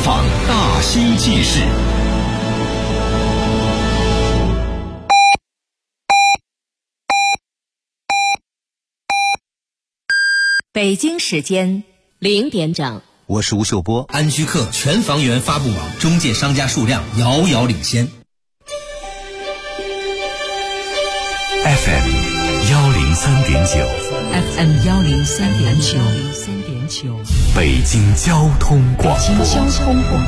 放大兴记事。 北京时间0点整， 我是吴秀波。 安居客全房源发布网中介商家数量遥遥领先。 FM 103.9 FM 103.9， 北京交通广播。 北京交通广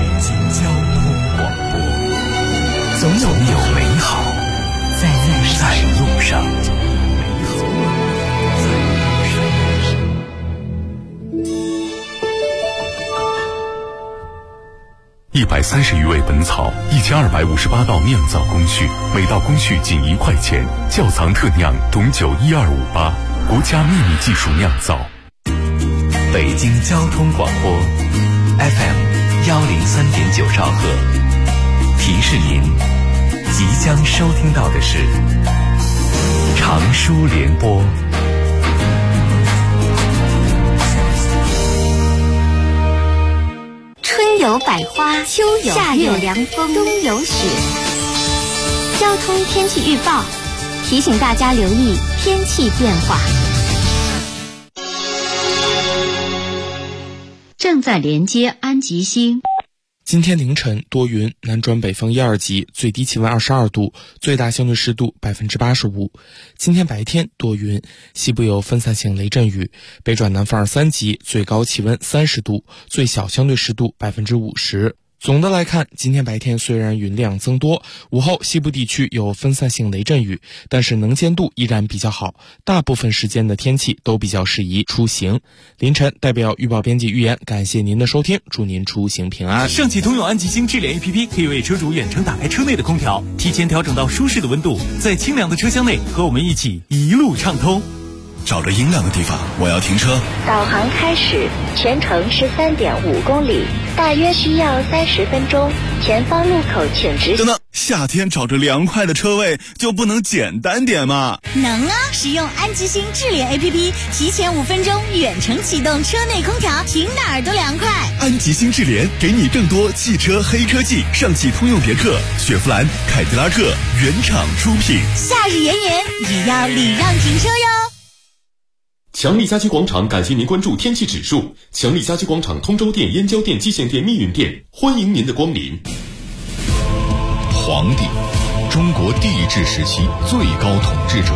播，总有美好在路上。 130余味本草，1258道酿造工序，每道工序仅1块钱。窖藏特酿董酒12588，国家秘密技术酿造。 北京交通广播 FM 103.9兆赫，提示您，即将收听到的是长舒联播。 春有百花，秋有夏有凉风，冬有雪。交通天气预报提醒大家留意天气变化。 正在连接安吉星。 今天凌晨多云，南转北风1、2级，最低气温22度，最大相对湿度85%。今天白天多云，西部有分散性雷阵雨，北转南风2、3级，最高气温30度，最小相对湿度50%。总的来看，今天白天虽然云量增多，午后西部地区有分散性雷阵雨，但是能见度依然比较好，大部分时间的天气都比较适宜出行。凌晨代表预报编辑预言，感谢您的收听，祝您出行平安。 上汽通用安吉星智联 APP 可以为车主远程打开车内的空调，提前调整到舒适的温度，在清凉的车厢内和我们一起一路畅通。 找个阴凉的地方，我要停车。 导航开始，全程是3.5公里，大约需要30分钟。前方路口请直行。 等等，夏天找着凉快的车位就不能简单点吗？ 能啊！使用安吉星智联 APP， 提前5分钟远程启动车内空调，停哪儿都凉快。 安吉星智联给你更多汽车黑科技，上汽通用别克、雪佛兰、凯迪拉克原厂出品。 夏日炎炎也要礼让停车哟。 强力家居广场感谢您关注天气指数。强力家居广场通州店、燕郊店、蓟县店、密云店，欢迎您的光临。 黄帝，中国帝制时期最高统治者。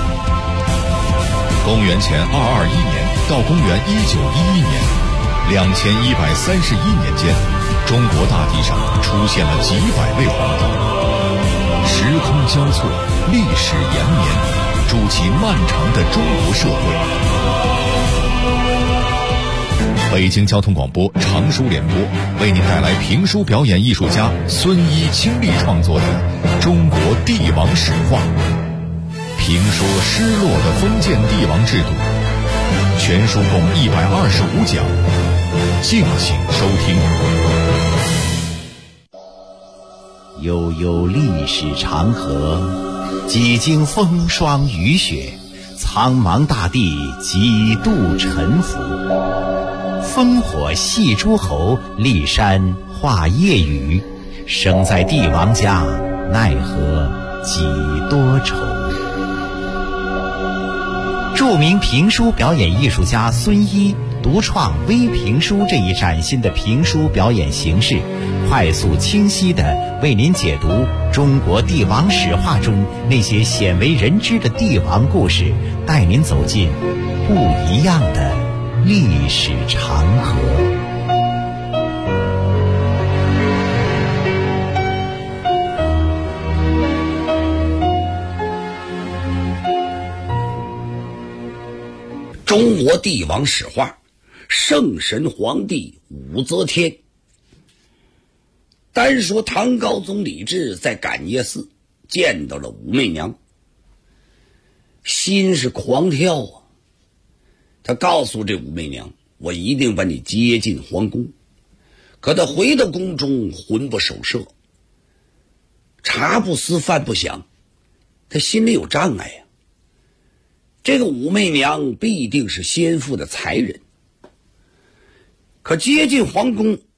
公元前221年到公元1911年，2131年间，中国大地上出现了几百位皇帝。时空交错，历史延绵，筑起漫长的中国社会。北京交通广播长舒联播为您带来评书表演艺术家孙一倾力创作的《中国帝王史话》，评说失落的封建帝王制度。全书共125讲，敬请收听。 悠悠历史长河，几经风霜雨雪，苍茫大地几度沉浮。烽火戏诸侯，骊山画夜雨。生在帝王家，奈何几多愁。著名评书表演艺术家孙一独创微评书这一崭新的评书表演形式，快速清晰地为您解读中国帝王史话中那些鲜为人知的帝王故事，带您走进不一样的历史长河。 中国帝王史话，圣神皇帝武则天。单说唐高宗李治在感业寺见到了武媚娘，心是狂跳啊。他告诉这武媚娘，我一定把你接进皇宫。可他回到宫中，魂不守舍，茶不思饭不想，他心里有障碍呀。这个武媚娘必定是先父的才人，可接近皇宫，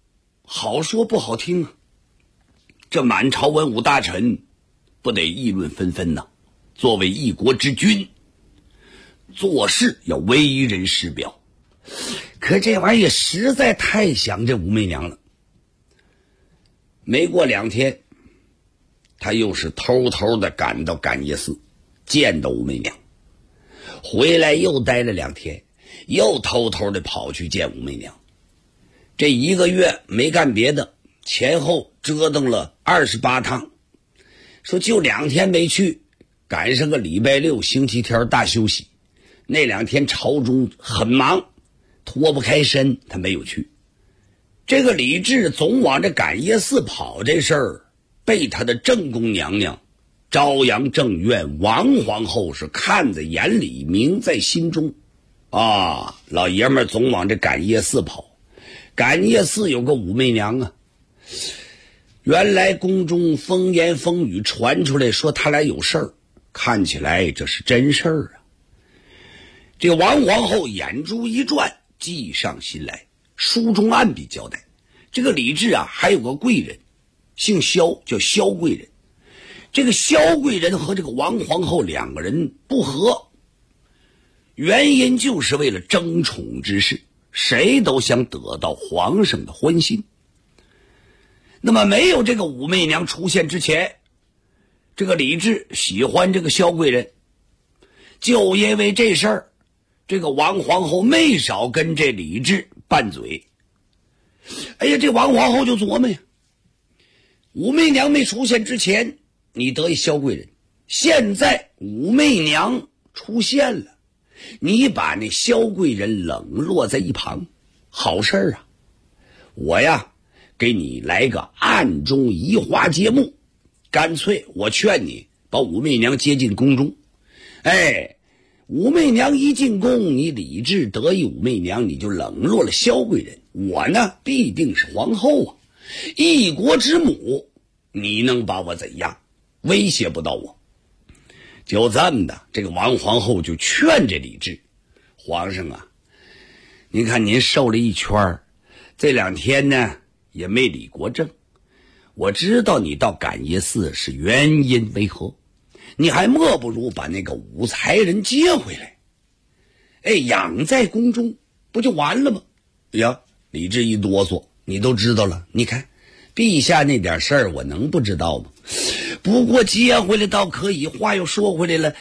好说不好听啊，这满朝文武大臣不得议论纷纷呐。作为一国之君，做事要为人师表。可这玩意儿实在太想这武媚娘了。没过2天，他又是偷偷的赶到感业寺，见到武媚娘，回来又待了2天，又偷偷的跑去见武媚娘。这1个月没干别的，前后折腾了28趟，说就2天没去，赶上个礼拜6、星期天大休息，那2天朝中很忙，脱不开身，他没有去。这个李治总往这感业寺跑，这事儿被他的正宫娘娘昭阳正院王皇后是看在眼里，明在心中啊。老爷们总往这感业寺跑，感业寺有个武媚娘啊，原来宫中风言风语传出来说他俩有事儿，看起来这是真事儿啊。这王皇后眼珠一转，计上心来，书中暗笔交代，这个李治啊还有个贵人，姓萧，叫萧贵人。这个萧贵人和这个王皇后2个人不和，原因就是为了争宠之事，谁都想得到皇上的欢心。那么没有这个武媚娘出现之前，这个李治喜欢这个萧贵人，就因为这事儿，这个王皇后没少跟这李治拌嘴。哎呀，这王皇后就琢磨呀，武媚娘没出现之前你得意萧贵人，现在武媚娘出现了，你把那萧贵人冷落在一旁，好事儿啊。我呀给你来个暗中移花接木，干脆我劝你把武媚娘接进宫中。哎，武媚娘一进宫，你李治得意武媚娘，你就冷落了萧贵人，我呢必定是皇后啊，一国之母，你能把我怎样？威胁不到我。就这么的，这个王皇后就劝这李治，皇上啊，您看您瘦了一圈，这2天呢也没理国政，我知道你到感业寺是原因为何，你还莫不如把那个武才人接回来，哎，养在宫中不就完了吗？呀，李治一哆嗦，你都知道了，你看陛下那点事儿我能不知道吗？不过接回来倒可以，话又说回来了，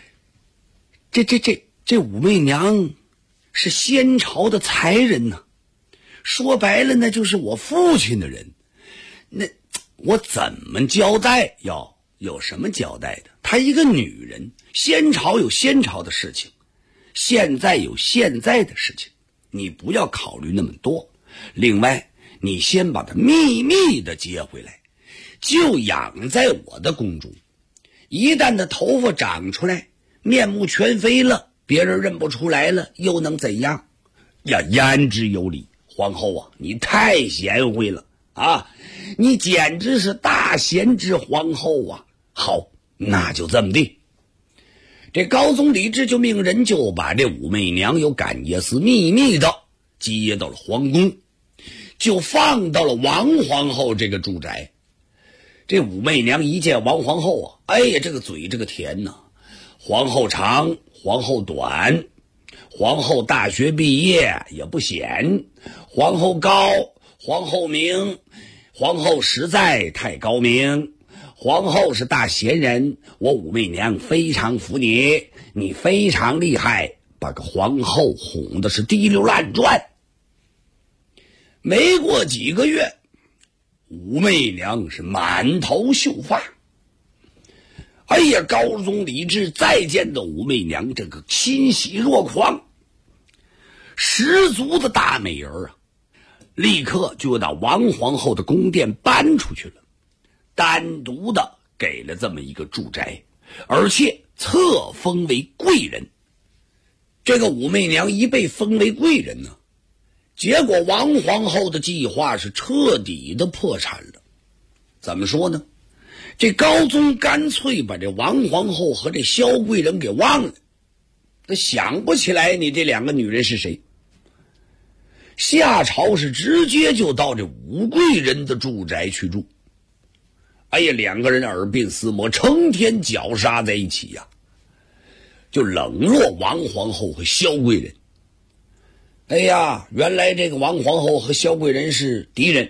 这武媚娘是先朝的才人呢，说白了那就是我父亲的人，那我怎么交代？有什么交代的？她一个女人，先朝有先朝的事情，现在有现在的事情，你不要考虑那么多。另外你先把她秘密的接回来，就养在我的宫中，一旦她头发长出来，面目全非了，别人认不出来了，又能怎样呀？言之有理，皇后啊，你太贤惠了啊，你简直是大贤之皇后啊。好，那就这么地。这高宗李治就命人就把这武媚娘由感业寺秘密的接到了皇宫，就放到了王皇后这个住宅。这武媚娘一见王皇后啊，哎呀，这个嘴这个甜呐，皇后长，皇后短，皇后大学毕业也不显，皇后高，皇后明，皇后实在太高明，皇后是大贤人，我武媚娘非常服你，你非常厉害，把个皇后哄的是滴溜乱转。没过几个月，武媚娘是满头秀发。哎呀，高宗李治再见到武媚娘，这个欣喜若狂，十足的大美人啊！立刻就到王皇后的宫殿搬出去了，单独的给了这么一个住宅，而且册封为贵人。这个武媚娘一被封为贵人呢，结果王皇后的计划是彻底的破产了。怎么说呢？这高宗干脆把这王皇后和这萧贵人给忘了，他想不起来你这2个女人是谁。 夏朝是直接就到这武贵人的住宅去住。哎呀，两个人耳鬓厮磨，成天绞杀在一起呀，就冷落王皇后和萧贵人。哎呀，原来这个王皇后和萧贵人是敌人，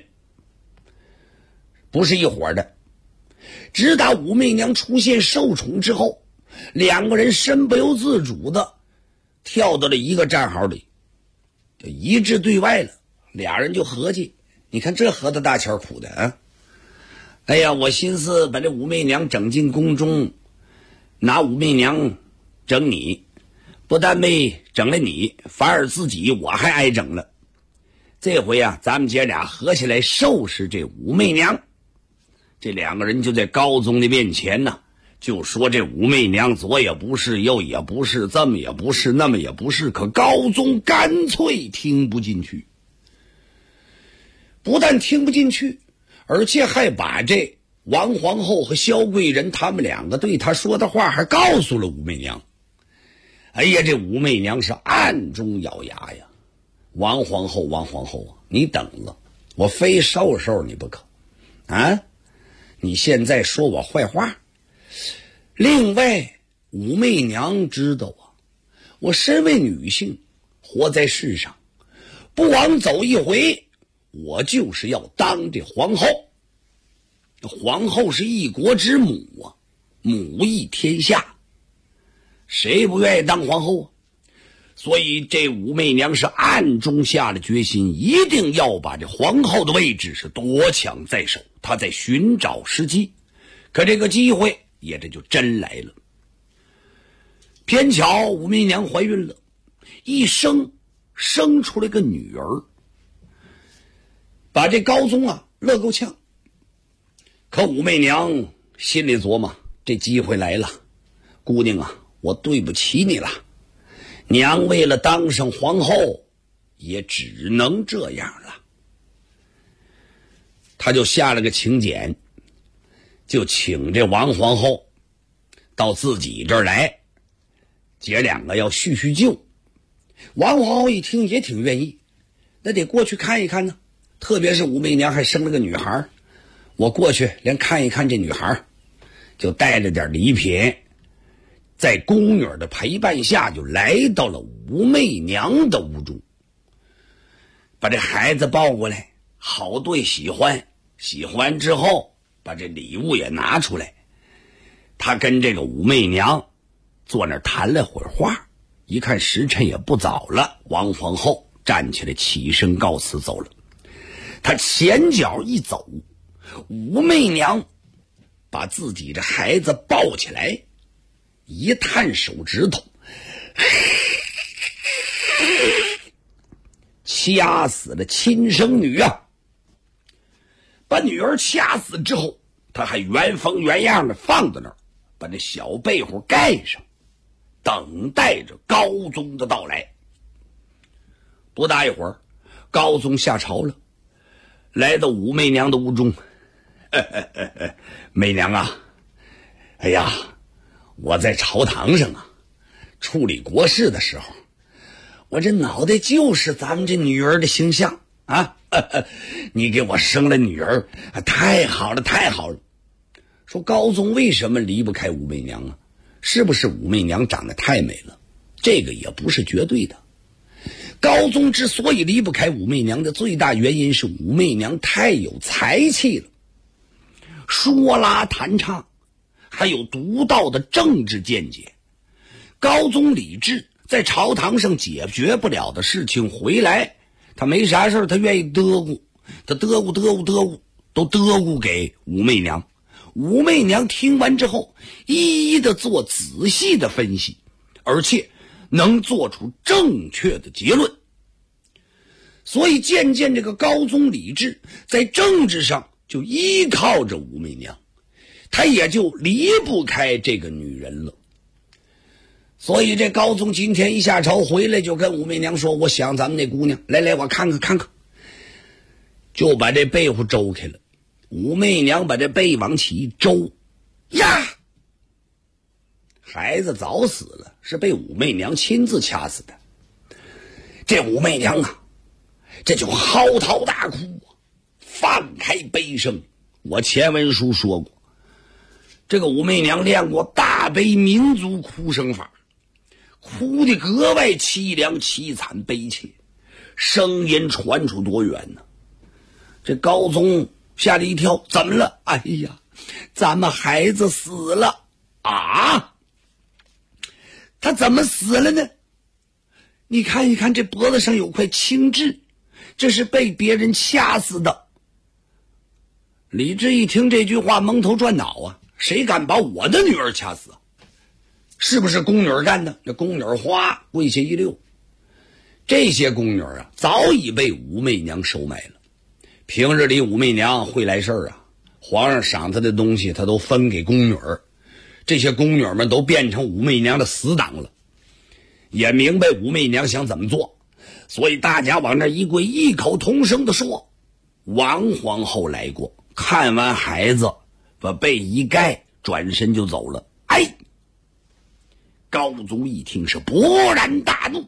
不是一伙的。直到武媚娘出现受宠之后，两个人身不由自主的跳到了一个战壕里，就一致对外了。俩人就合计，你看这合的大巧苦的啊！哎呀，我寻思把这武媚娘整进宫中，拿武媚娘整你，不但没整了你，反而自己我还挨整了。这回啊，咱们姐俩合起来收拾这武媚娘。这两个人就在高宗的面前呢，就说这武媚娘左也不是，右也不是，这么也不是，那么也不是。可高宗干脆听不进去，不但听不进去，而且还把这王皇后和萧贵人他们两个对他说的话还告诉了武媚娘。哎呀，这武媚娘是暗中咬牙呀，王皇后啊，你等了，我非收拾你不可啊！你现在说我坏话。另外，武媚娘知道啊，我身为女性，活在世上，不枉走一回，我就是要当这皇后。皇后是一国之母啊，母仪天下，谁不愿意当皇后啊？所以这武媚娘是暗中下了决心，一定要把这皇后的位置是夺抢在手。她在寻找时机，可这个机会也这就真来了。偏巧武媚娘怀孕了，一生出了个女儿，把这高宗啊乐够呛。可武媚娘心里琢磨，这机会来了，姑娘啊，我对不起你了，娘为了当上皇后也只能这样了。他就下了个请柬，就请这王皇后到自己这儿来，姐两个要叙叙旧。王皇后一听也挺愿意，那得过去看一看呢，特别是武媚娘还生了个女孩，我过去连看一看这女孩，就带着点礼品，在宫女的陪伴下就来到了武媚娘的屋中，把这孩子抱过来，好对喜欢，喜欢之后把这礼物也拿出来。他跟这个武媚娘坐那儿谈了会儿话，一看时辰也不早了，王皇后站起来起身告辞走了。他前脚一走，武媚娘把自己这孩子抱起来，一探手指头，掐死了亲生女啊！把女儿掐死之后，他还原封原样的放在那儿，把这小被窝盖上，等待着高宗的到来。不大一会儿，高宗下朝了，来到武媚娘的屋中。媚娘啊，哎呀，我在朝堂上啊处理国事的时候，我这脑袋就是咱们这女儿的形象啊！你给我生了女儿，太好了，太好了。说高宗为什么离不开武媚娘啊？是不是武媚娘长得太美了？这个也不是绝对的。高宗之所以离不开武媚娘的最大原因是武媚娘太有才气了，说拉弹唱，还有独到的政治见解。高宗李治在朝堂上解决不了的事情回来，他没啥事，他愿意嘚咕，他嘚咕都嘚咕给武媚娘。武媚娘听完之后，一一的做仔细的分析，而且能做出正确的结论。所以渐渐这个高宗李治在政治上就依靠着武媚娘，他也就离不开这个女人了。所以这高宗今天一下朝回来，就跟武媚娘说，我想咱们那姑娘，来我看看，就把这被窝周开了。武媚娘把这被往起一周，呀，孩子早死了，是被武媚娘亲自掐死的。这武媚娘啊， 这就嚎啕大哭啊，放开悲声。我前文书说过，这个武媚娘练过大悲民族哭声法，哭得格外凄凉凄惨悲切，声音传出多远呢？这高宗吓了一跳，怎么了？哎呀，咱们孩子死了啊！他怎么死了呢？你看一看，这脖子上有块青痣，这是被别人掐死的。李治一听这句话，蒙头转脑啊，谁敢把我的女儿掐死啊？是不是宫女干的？这宫女哗跪下一溜。这些宫女啊，早已被武媚娘收买了。平日里武媚娘会来事儿啊，皇上赏她的东西她都分给宫女儿，这些宫女们都变成武媚娘的死党了，也明白武媚娘想怎么做，所以大家往那一跪，异口同声地说：王皇后来过。看完孩子，把被一盖，转身就走了。哎，高宗一听是勃然大怒，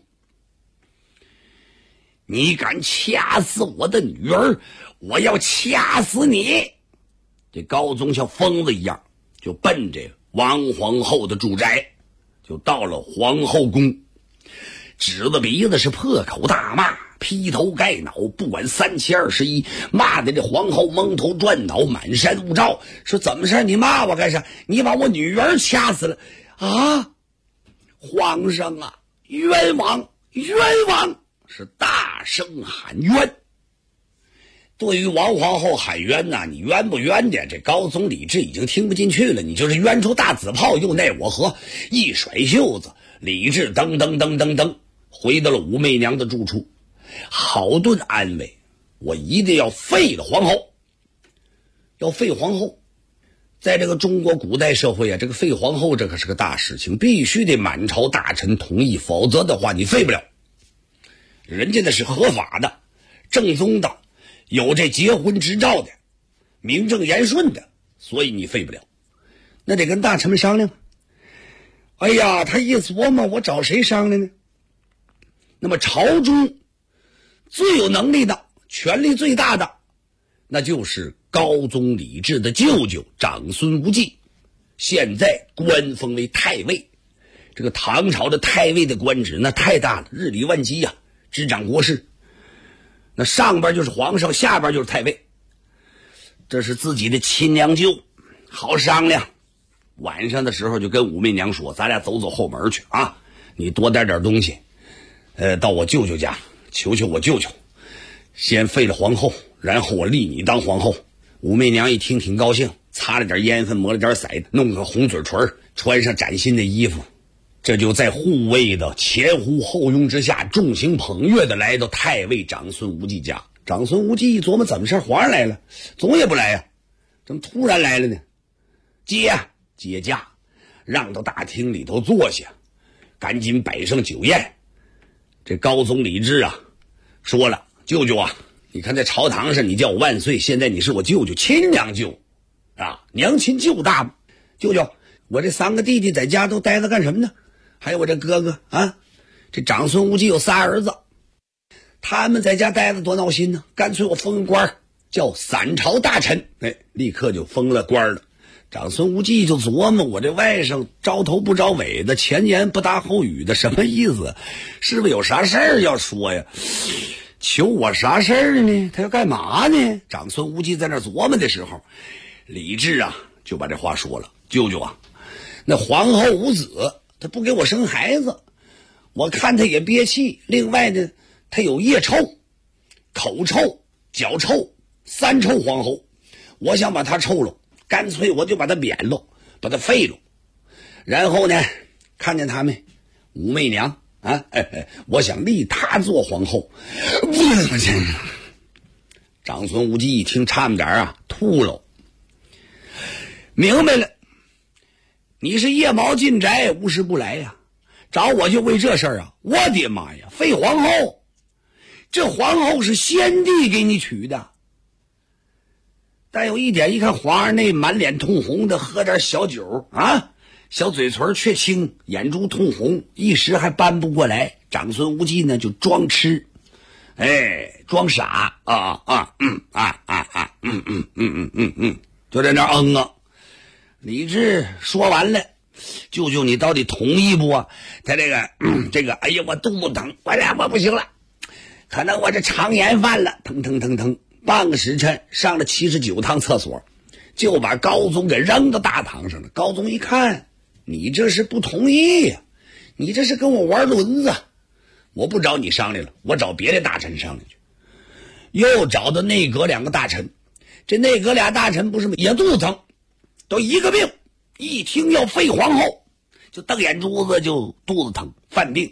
你敢掐死我的女儿，我要掐死你！这高宗像疯子一样，就奔着王皇后的住宅，就到了皇后宫，指着鼻子是破口大骂，劈头盖脑，不管3七21，骂的这皇后蒙头转脑，满山雾罩，说怎么事？你骂我干啥？你把我女儿掐死了啊！皇上啊，冤枉冤枉！是大声喊冤。对于王皇后喊冤呐，你冤不冤的，这高宗李治已经听不进去了。你就是冤出大紫炮，又奈我何？一甩袖子，李治噔噔噔噔噔回到了武媚娘的住处，好顿安慰，我一定要废了皇后。要废皇后，在这个中国古代社会啊，这个废皇后这可是个大事情，必须得满朝大臣同意，否则的话你废不了。人家那是合法的，正宗的，有这结婚执照的，名正言顺的，所以你废不了。那得跟大臣们商量。哎呀，他一琢磨，我找谁商量呢？那么朝中最有能力的，权力最大的，那就是高宗李治的舅舅长孙无忌，现在官封为太尉。这个唐朝的太尉的官职那太大了，日理万机呀，执掌国事。那上边就是皇上，下边就是太尉，这是自己的亲娘舅，好商量。晚上的时候就跟武媚娘说，咱俩走走后门去啊，你多带点东西，到我舅舅家求求我舅舅，先废了皇后，然后我立你当皇后。武媚娘一听挺高兴，擦了点烟粉，抹了点色，弄个红嘴唇，穿上崭新的衣服，这就在护卫的前呼后拥之下，众星捧月的来到太尉长孙无忌家。长孙无忌一琢磨，怎么事？皇上来了，总也不来呀，怎么突然来了呢？接驾，让到大厅里头坐下，赶紧摆上酒宴。这高宗李治啊，说了，舅舅啊，你看在朝堂上你叫我万岁，现在你是我舅舅，亲娘舅啊，娘亲舅大嘛。舅舅，我这3个弟弟在家都待着干什么呢？还有我这哥哥啊，这长孙无忌有3儿子，他们在家待着多闹心呢，干脆我封个官叫散朝大臣，立刻就封了官了。长孙无忌就琢磨，我这外甥招头不招尾的，前言不搭后语的，什么意思？是不是有啥事儿要说呀？求我啥事儿呢？他要干嘛呢？长孙无忌在那琢磨的时候，李治啊就把这话说了，舅舅啊，那皇后无子，他不给我生孩子，我看他也憋气，另外呢他有腋臭、口臭、脚臭，3臭皇后，我想把他臭了，干脆我就把他免了，把他废了。然后呢，看见他没？武媚娘啊，我想立她做皇后。长孙无忌一听，差不点啊吐了。明白了，你是夜猫进宅，无时不来呀，找我就为这事儿啊！我的妈呀，废皇后！这皇后是先帝给你娶的。但有一点，一看皇上那满脸通红的，喝点小酒啊，小嘴唇却青，眼珠通红，一时还搬不过来。长孙无忌呢就装吃， 装傻就在那啊。李治说完了，舅舅你到底同意不啊？他这个哎呀我肚子疼，我不行了，可能我这肠炎犯了，疼，半个时辰上了79趟厕所，就把高宗给扔到大堂上了。高宗一看，你这是不同意呀，你这是跟我玩轮子，我不找你商量了，我找别的大臣商量去。又找到内阁2个大臣，这内阁俩大臣不是也肚子疼，都一个病，一听要废皇后就瞪眼珠子，就肚子疼犯病。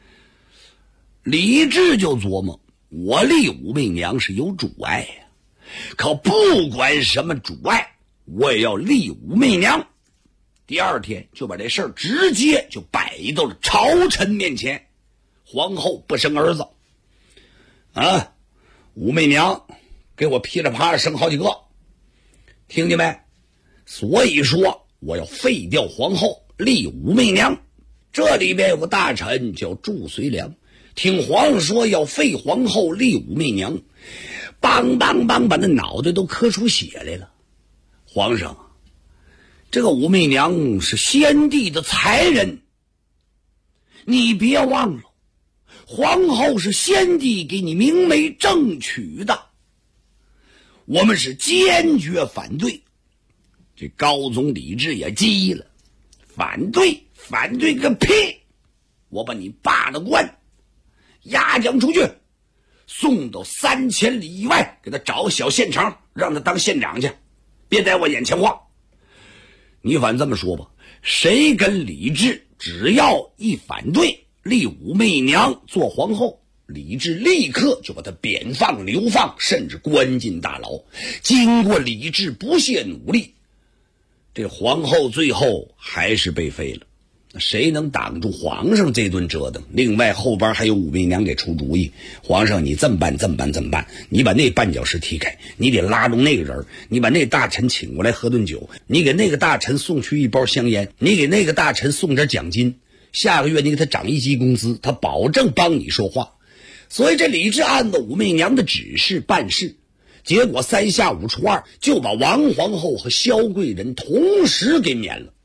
李治就琢磨，我立武媚娘是有阻碍呀，可不管什么阻碍，我也要立武媚娘。第二天就把这事儿直接就摆到了朝臣面前。皇后不生儿子啊，武媚娘给我噼里啪啦生好几个，听见没？所以说我要废掉皇后，立武媚娘。这里边有个大臣叫祝随良，听皇上说要废皇后立武媚娘，梆梆梆把那脑袋都磕出血来了。皇上，这个武媚娘是先帝的才人，你别忘了，皇后是先帝给你明媒正娶的，我们是坚决反对。这高宗李治也急了，反对个屁！我把你罢了官，押将出去，送到3000里以外，给他找个小县城，让他当县长去，别在我眼前晃。你反这么说吧，谁跟李治只要一反对立武媚娘做皇后，李治立刻就把他贬放流放，甚至关进大牢。经过李治不懈努力，这皇后最后还是被废了。谁能挡住皇上这顿折腾？另外后边还有武媚娘给出主意，皇上你这么办，你把那绊脚石踢开，你得拉动那个人，你把那大臣请过来喝顿酒，你给那个大臣送去1包香烟，你给那个大臣送点奖金，下个月你给他涨1级工资，他保证帮你说话。所以这李治按照武媚娘的指示办事，结果3下5除2就把王皇后和萧贵人同时给免了，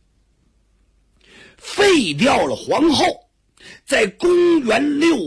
废掉了皇后。在公元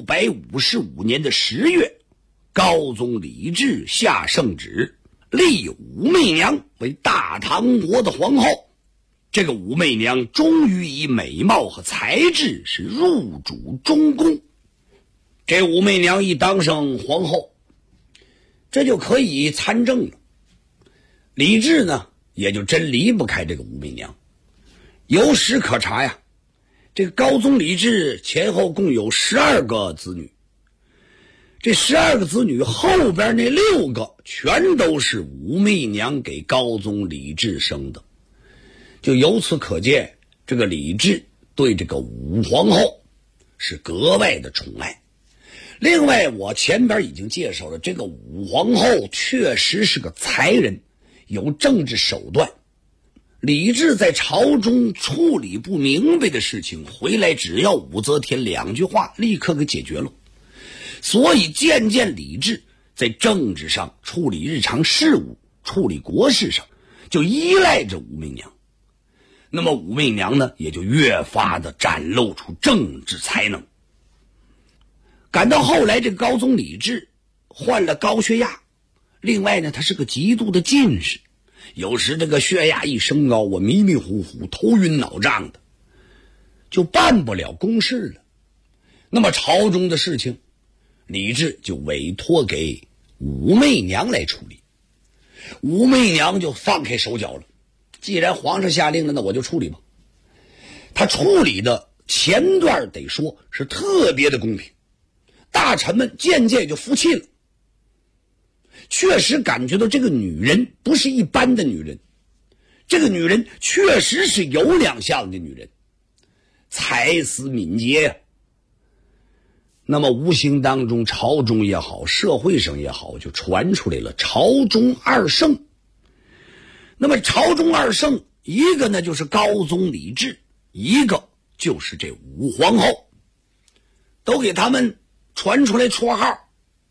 655年的10月，高宗李治下圣旨，立武媚娘为大唐国的皇后。这个武媚娘终于以美貌和才智是入主中宫。这武媚娘一当上皇后，这就可以参政了。李治呢，也就真离不开这个武媚娘。有史可查呀，这个高宗李治前后共有12个子女，这12个子女后边那6个全都是武媚娘给高宗李治生的。就由此可见，这个李治对这个武皇后是格外的宠爱。另外我前边已经介绍了，这个武皇后确实是个才人，有政治手段。李治在朝中处理不明白的事情，回来只要武则天2句话立刻给解决了。所以渐渐李治在政治上处理日常事务，处理国事上就依赖着武媚娘。那么武媚娘呢，也就越发的展露出政治才能。赶到后来，这个高宗李治患了高血压，另外呢他是个极度的进士，有时这个血压一升高，我迷迷糊糊头晕脑胀的，就办不了公事了。那么朝中的事情李治就委托给武媚娘来处理。武媚娘就放开手脚了，既然皇上下令了，那我就处理吧。他处理的前段得说是特别的公平，大臣们渐渐就服气了，确实感觉到这个女人不是一般的女人，这个女人确实是有2项的女人，才思敏捷呀。那么无形当中，朝中也好，社会上也好，就传出来了朝中2圣。那么朝中2圣，一个呢就是高宗李治，一个就是这武皇后，都给他们传出来绰号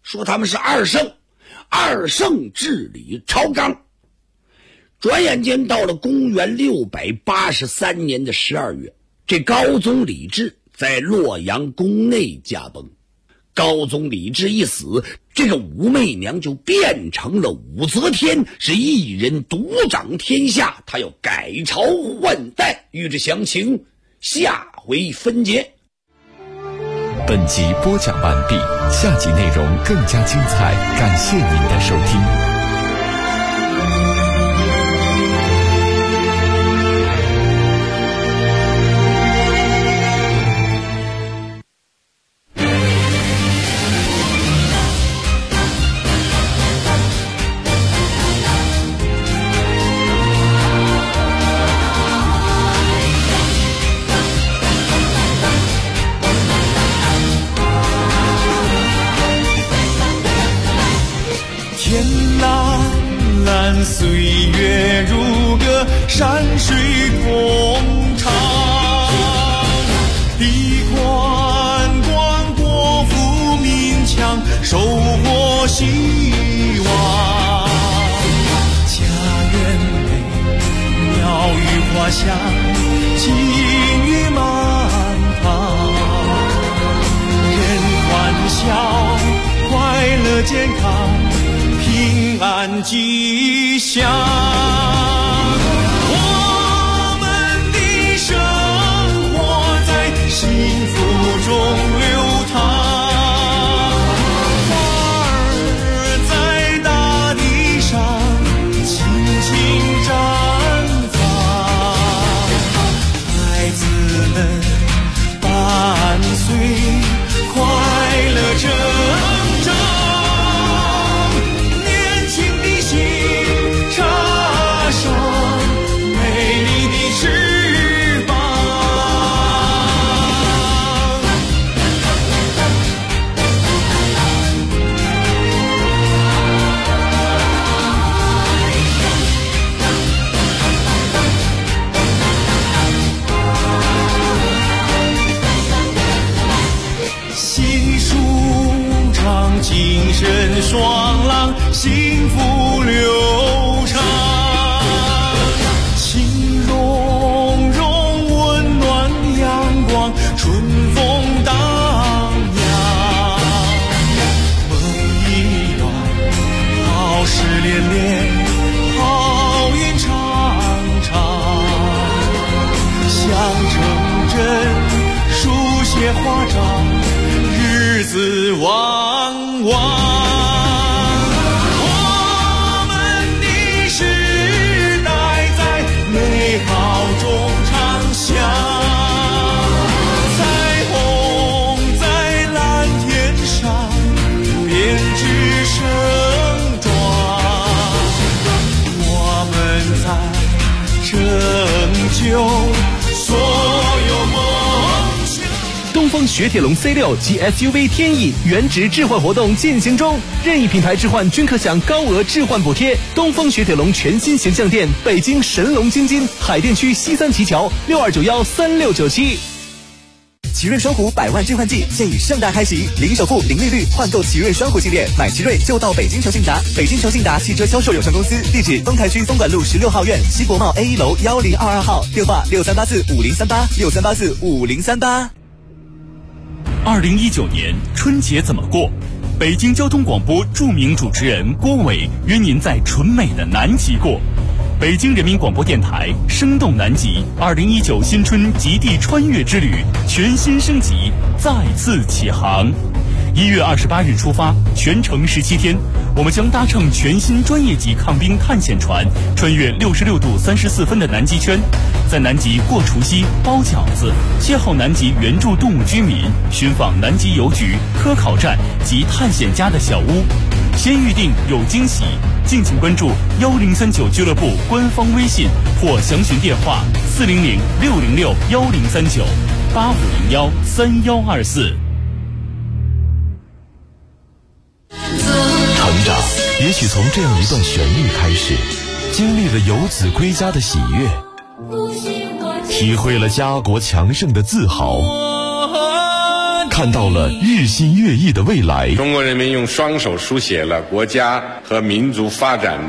说他们是二圣，二圣治理朝纲。转眼间到了公元683年的12月，这高宗李治在洛阳宫内驾崩。高宗李治一死，这个武媚娘就变成了武则天，是一人独掌天下，她要改朝换代。欲知详情，下回分解。 本集播讲完毕，下集内容更加精彩，感谢您的收听。 岁月如歌，山水同唱，地宽广，国富民强，收获希望。家园美，鸟语花香，金玉满堂，人欢笑，快乐健康，平安吉祥。我们的生活在幸福中流淌，花儿在大地上轻轻绽放，孩子们伴随快乐成长。精神爽朗，幸福流畅，情融融，温暖阳光，春风荡漾，梦一段，好事连连，好运常常，想成真，书写华章，日子旺旺。我们的时代在美好中长响，彩虹在蓝天上编织盛装，我们在拯救所有梦想。 东风雪铁龙 C6 及 SUV 天翼原值置换活动进行中，任意品牌置换均可享高额置换补贴。东风雪铁龙全新形象店，北京神龙京津海淀区西三旗桥62913697。 奇瑞双虎100万置换季现已盛大开启，零首付、零利率换购奇瑞双虎系列，买奇瑞就到北京球信达。北京球信达汽车销售有限公司，地址东台区东莞路16号院西国贸 A1 楼1022号，电话63845038，63845038。 2019年春节怎么过？北京交通广播著名主持人郭伟约您在纯美的南极过。北京人民广播电台生动南极2019新春极地穿越之旅全新升级，再次起航。1月28日出发，全程17天，我们将搭乘全新专业级抗冰探险船，穿越66度34分的南极圈，在南极过除夕、包饺子，邂逅南极原住动物居民，寻访南极邮局、科考站及探险家的小屋。先预定有惊喜，敬请关注1039俱乐部官方微信或详询电话400-606-1039-8501-3124。 成长也许从这样一段旋律开始，经历了游子归家的喜悦，体会了家国强盛的自豪。 看到了日新月异的未来。 中国人民用双手书写了国家和民族发展的